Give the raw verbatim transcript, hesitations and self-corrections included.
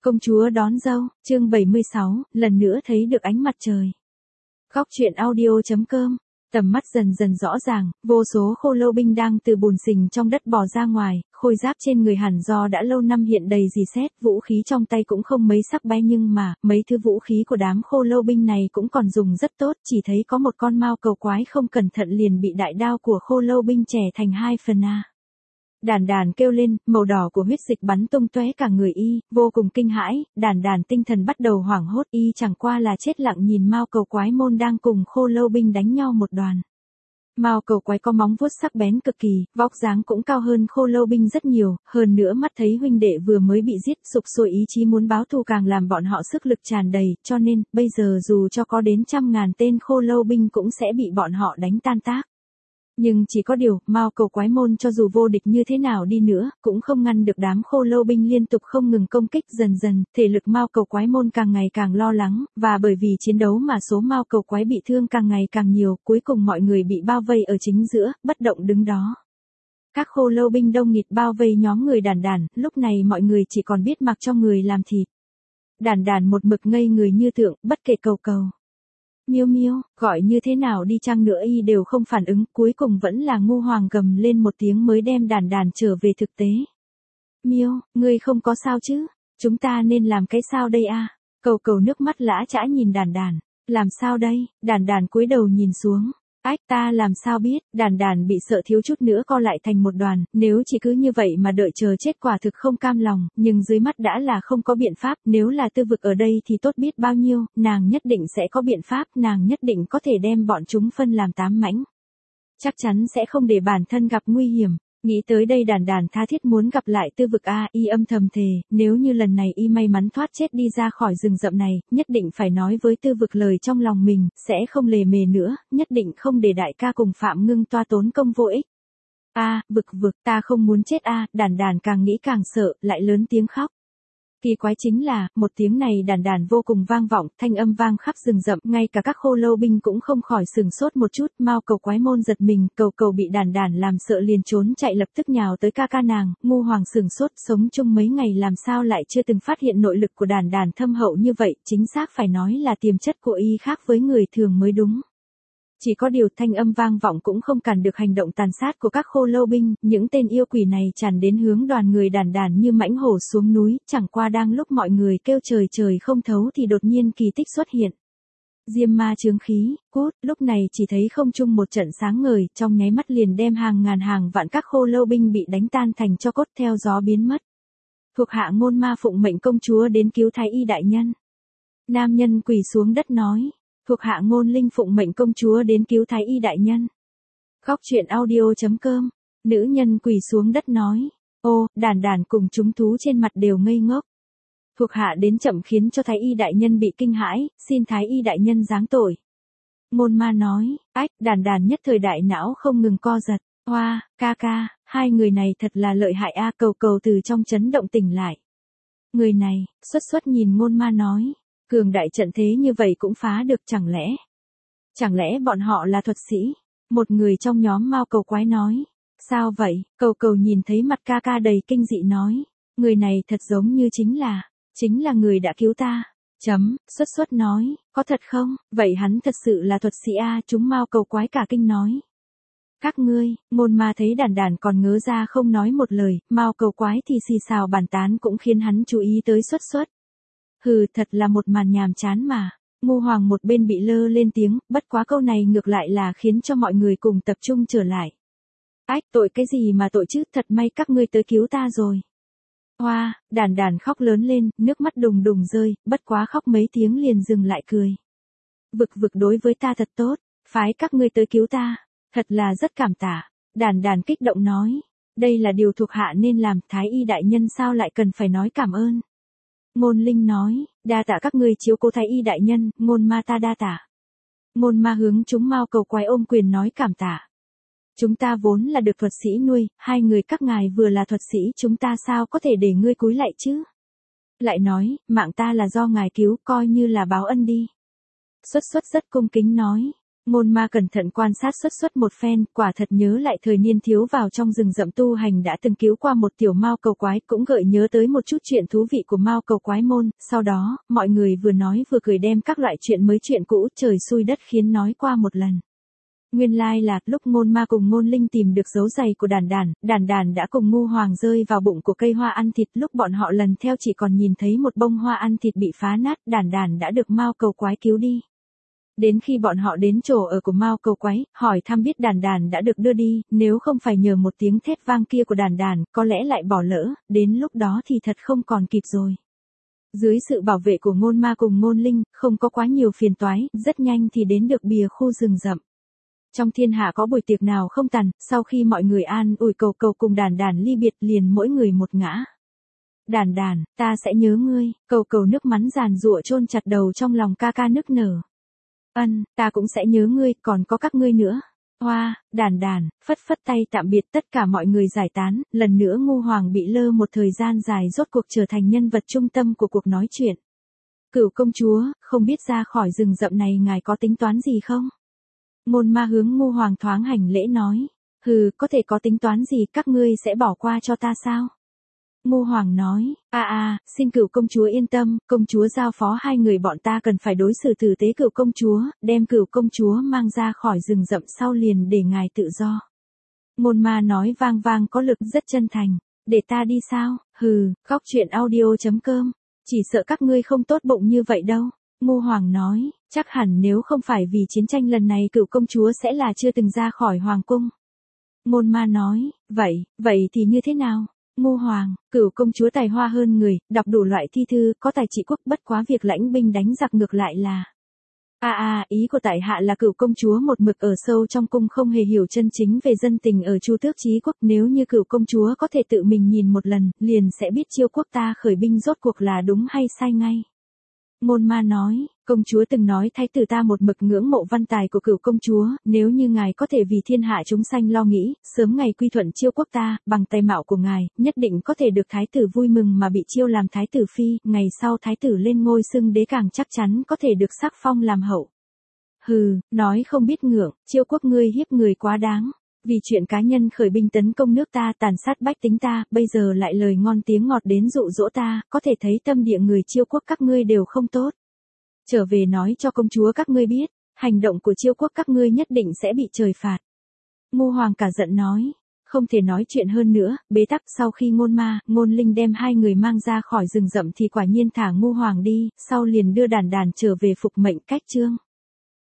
Công chúa đón dâu, chương bảy mươi sáu, lần nữa thấy được ánh mặt trời. Góc truyện audio.com, tầm mắt dần dần rõ ràng, vô số khô lâu binh đang từ bùn xình trong đất bò ra ngoài, khôi giáp trên người hẳn do đã lâu năm hiện đầy rỉ sét, vũ khí trong tay cũng không mấy sắc bén nhưng mà, mấy thứ vũ khí của đám khô lâu binh này cũng còn dùng rất tốt, chỉ thấy có một con mao cầu quái không cẩn thận liền bị đại đao của khô lâu binh chẻ thành hai phần a. Đàn đàn kêu lên, màu đỏ của huyết dịch bắn tung tóe cả người y, vô cùng kinh hãi, đàn đàn tinh thần bắt đầu hoảng hốt, y chẳng qua là chết lặng nhìn mao cầu quái môn đang cùng khô lâu binh đánh nhau một đoàn. Mao cầu quái có móng vuốt sắc bén cực kỳ, vóc dáng cũng cao hơn khô lâu binh rất nhiều, hơn nữa mắt thấy huynh đệ vừa mới bị giết, sục sôi ý chí muốn báo thù càng làm bọn họ sức lực tràn đầy, cho nên, bây giờ dù cho có đến trăm ngàn tên khô lâu binh cũng sẽ bị bọn họ đánh tan tác. Nhưng chỉ có điều, mao cầu quái môn cho dù vô địch như thế nào đi nữa, cũng không ngăn được đám khô lâu binh liên tục không ngừng công kích. Dần dần, thể lực mao cầu quái môn càng ngày càng lo lắng, và bởi vì chiến đấu mà số mao cầu quái bị thương càng ngày càng nhiều, cuối cùng mọi người bị bao vây ở chính giữa, bất động đứng đó. Các khô lâu binh đông nghịt bao vây nhóm người đàn đàn, lúc này mọi người chỉ còn biết mặc cho người làm thịt. Đàn đàn một mực ngây người như tượng, bất kể cầu cầu. Miêu miêu, gọi như thế nào đi chăng nữa y đều không phản ứng, cuối cùng vẫn là ngu hoàng gầm lên một tiếng mới đem đàn đàn trở về thực tế. Miêu, ngươi không có sao chứ? Chúng ta nên làm cái sao đây a? Cầu cầu nước mắt lã chã nhìn đàn đàn. Làm sao đây? Đàn đàn cúi đầu nhìn xuống. Ách, ta làm sao biết? Đàn đàn bị sợ thiếu chút nữa co lại thành một đoàn, nếu chỉ cứ như vậy mà đợi chờ chết quả thực không cam lòng, nhưng dưới mắt đã là không có biện pháp, nếu là Tư Vực ở đây thì tốt biết bao nhiêu, nàng nhất định sẽ có biện pháp, nàng nhất định có thể đem bọn chúng phân làm tám mảnh. Chắc chắn sẽ không để bản thân gặp nguy hiểm. Nghĩ tới đây đàn đàn tha thiết muốn gặp lại Tư Vực a, y âm thầm thề, nếu như lần này y may mắn thoát chết đi ra khỏi rừng rậm này, nhất định phải nói với Tư Vực lời trong lòng mình, sẽ không lề mề nữa, nhất định không để đại ca cùng Phạm Ngưng toa tốn công vô ích. A, Vực Vực, ta không muốn chết a, đàn đàn càng nghĩ càng sợ, lại lớn tiếng khóc. Kỳ quái chính là, một tiếng này đàn đàn vô cùng vang vọng, thanh âm vang khắp rừng rậm, ngay cả các khô lâu binh cũng không khỏi sừng sốt một chút, mao cầu quái môn giật mình, cầu cầu bị đàn đàn làm sợ liền trốn chạy lập tức nhào tới ca ca nàng, ngu hoàng sừng sốt, sống chung mấy ngày làm sao lại chưa từng phát hiện nội lực của đàn đàn thâm hậu như vậy, chính xác phải nói là tiềm chất của y khác với người thường mới đúng. Chỉ có điều thanh âm vang vọng cũng không cản được hành động tàn sát của các khô lâu binh, những tên yêu quỷ này tràn đến hướng đoàn người đàn đàn như mãnh hổ xuống núi, chẳng qua đang lúc mọi người kêu trời trời không thấu thì đột nhiên kỳ tích xuất hiện. Diêm ma chướng khí, cút, lúc này chỉ thấy không trung một trận sáng ngời, trong nháy mắt liền đem hàng ngàn hàng vạn các khô lâu binh bị đánh tan thành cho cốt theo gió biến mất. Thuộc hạ ngôn ma phụng mệnh công chúa đến cứu thái y đại nhân. Nam nhân quỳ xuống đất nói. Thuộc hạ ngôn linh phụng mệnh công chúa đến cứu thái y đại nhân. Góc truyện audio.com, nữ nhân quỳ xuống đất nói. Ô, đàn đàn cùng chúng thú trên mặt đều ngây ngốc. Thuộc hạ đến chậm khiến cho thái y đại nhân bị kinh hãi, xin thái y đại nhân giáng tội. Ngôn ma nói, ách, đàn đàn nhất thời đại não không ngừng co giật. Hoa, ca ca, hai người này thật là lợi hại a, cầu cầu từ trong chấn động tỉnh lại. Người này, xuất xuất nhìn ngôn ma nói. Cường đại trận thế như vậy cũng phá được chẳng lẽ? Chẳng lẽ bọn họ là thuật sĩ? Một người trong nhóm mao cầu quái nói. Sao vậy? Cầu cầu nhìn thấy mặt ca ca đầy kinh dị nói. Người này thật giống như chính là, chính là người đã cứu ta. Chấm, xuất xuất nói, có thật không? Vậy hắn thật sự là thuật sĩ a, chúng mao cầu quái cả kinh nói. Các ngươi, ngôn ma thấy đàn đàn còn ngớ ra không nói một lời, mao cầu quái thì xì xào bàn tán cũng khiến hắn chú ý tới xuất xuất. Hừ, thật là một màn nhàm chán mà. Ngu hoàng một bên bị lơ lên tiếng, bất quá câu này ngược lại là khiến cho mọi người cùng tập trung trở lại. Ách, tội cái gì mà tội chứ, thật may các ngươi tới cứu ta rồi. Hoa, đàn đàn khóc lớn lên, nước mắt đùng đùng rơi, bất quá khóc mấy tiếng liền dừng lại cười. Vực vực đối với ta thật tốt, phái các ngươi tới cứu ta, thật là rất cảm tạ. Đàn đàn kích động nói, đây là điều thuộc hạ nên làm, thái y đại nhân sao lại cần phải nói cảm ơn. Ngôn linh nói, đa tạ các ngươi chiếu cố thái y đại nhân, ngôn ma ta đa tạ. Ngôn ma hướng chúng mao cầu quái ôm quyền nói cảm tạ. Chúng ta vốn là được thuật sĩ nuôi, hai người các ngài vừa là thuật sĩ chúng ta sao có thể để ngươi cúi lạy chứ? Lại nói, mạng ta là do ngài cứu, coi như là báo ân đi. Xuất xuất rất cung kính nói, Ngôn ma cẩn thận quan sát xuất xuất một phen, quả thật nhớ lại thời niên thiếu vào trong rừng rậm tu hành đã từng cứu qua một tiểu mao cầu quái, cũng gợi nhớ tới một chút chuyện thú vị của mao cầu quái môn, sau đó, mọi người vừa nói vừa cười đem các loại chuyện mới chuyện cũ trời xui đất khiến nói qua một lần. Nguyên lai là, lúc ngôn ma cùng ngôn linh tìm được dấu giày của đàn đàn, đàn đàn đã cùng ngu hoàng rơi vào bụng của cây hoa ăn thịt, lúc bọn họ lần theo chỉ còn nhìn thấy một bông hoa ăn thịt bị phá nát, đàn đàn đã được mao cầu quái cứu đi. Đến khi bọn họ đến chỗ ở của mao cầu quái, hỏi thăm biết đàn đàn đã được đưa đi, nếu không phải nhờ một tiếng thét vang kia của đàn đàn, có lẽ lại bỏ lỡ, đến lúc đó thì thật không còn kịp rồi. Dưới sự bảo vệ của ngôn ma cùng ngôn linh, không có quá nhiều phiền toái, rất nhanh thì đến được bìa khu rừng rậm. Trong thiên hạ có buổi tiệc nào không tàn, sau khi mọi người an ủi cầu cầu cùng đàn đàn ly biệt liền mỗi người một ngã. Đàn đàn, ta sẽ nhớ ngươi, cầu cầu nước mắn giàn giụa chôn chặt đầu trong lòng ca ca nức nở. Ân, ta cũng sẽ nhớ ngươi, còn có các ngươi nữa. Hoa, đàn đàn, phất phất tay tạm biệt tất cả mọi người giải tán, lần nữa ngu hoàng bị lơ một thời gian dài rốt cuộc trở thành nhân vật trung tâm của cuộc nói chuyện. Cửu công chúa, không biết ra khỏi rừng rậm này ngài có tính toán gì không? Ngôn ma hướng ngu hoàng thoáng hành lễ nói, hừ, có thể có tính toán gì, các ngươi sẽ bỏ qua cho ta sao? Ngu hoàng nói, a a, xin cửu công chúa yên tâm, công chúa giao phó hai người bọn ta cần phải đối xử tử tế cửu công chúa, đem cửu công chúa mang ra khỏi rừng rậm sau liền để ngài tự do. Ngôn ma nói vang vang có lực rất chân thành, để ta đi sao, hừ, góc truyện audio chấm com, chỉ sợ các ngươi không tốt bụng như vậy đâu. Ngu hoàng nói, chắc hẳn nếu không phải vì chiến tranh lần này cửu công chúa sẽ là chưa từng ra khỏi hoàng cung. Ngôn ma nói, vậy, vậy thì như thế nào? Ngu hoàng, cửu công chúa tài hoa hơn người, đọc đủ loại thi thư, có tài trị quốc, bất quá việc lãnh binh đánh giặc ngược lại là. A a, ý của tại hạ là cửu công chúa một mực ở sâu trong cung không hề hiểu chân chính về dân tình ở Chu Tước Chí quốc, nếu như cửu công chúa có thể tự mình nhìn một lần, liền sẽ biết Chiêu quốc ta khởi binh rốt cuộc là đúng hay sai ngay. Ngôn ma nói, công chúa từng nói thái tử ta một mực ngưỡng mộ văn tài của cửu công chúa, nếu như ngài có thể vì thiên hạ chúng sanh lo nghĩ, sớm ngày quy thuận Chiêu quốc ta, bằng tài mạo của ngài, nhất định có thể được thái tử vui mừng mà bị chiêu làm thái tử phi, ngày sau thái tử lên ngôi xưng đế càng chắc chắn có thể được sắc phong làm hậu. Hừ, nói không biết ngượng, Chiêu quốc ngươi hiếp người quá đáng. Vì chuyện cá nhân khởi binh tấn công nước ta, tàn sát bách tính ta, bây giờ lại lời ngon tiếng ngọt đến dụ dỗ ta, có thể thấy tâm địa người Chiêu quốc các ngươi đều không tốt. Trở về nói cho công chúa các ngươi biết, hành động của Chiêu quốc các ngươi nhất định sẽ bị trời phạt. Ngu hoàng cả giận nói, không thể nói chuyện hơn nữa, bế tắc. Sau khi ngôn ma, ngôn linh đem hai người mang ra khỏi rừng rậm thì quả nhiên thả ngu hoàng đi, sau liền đưa đàn đàn trở về phục mệnh cách chương.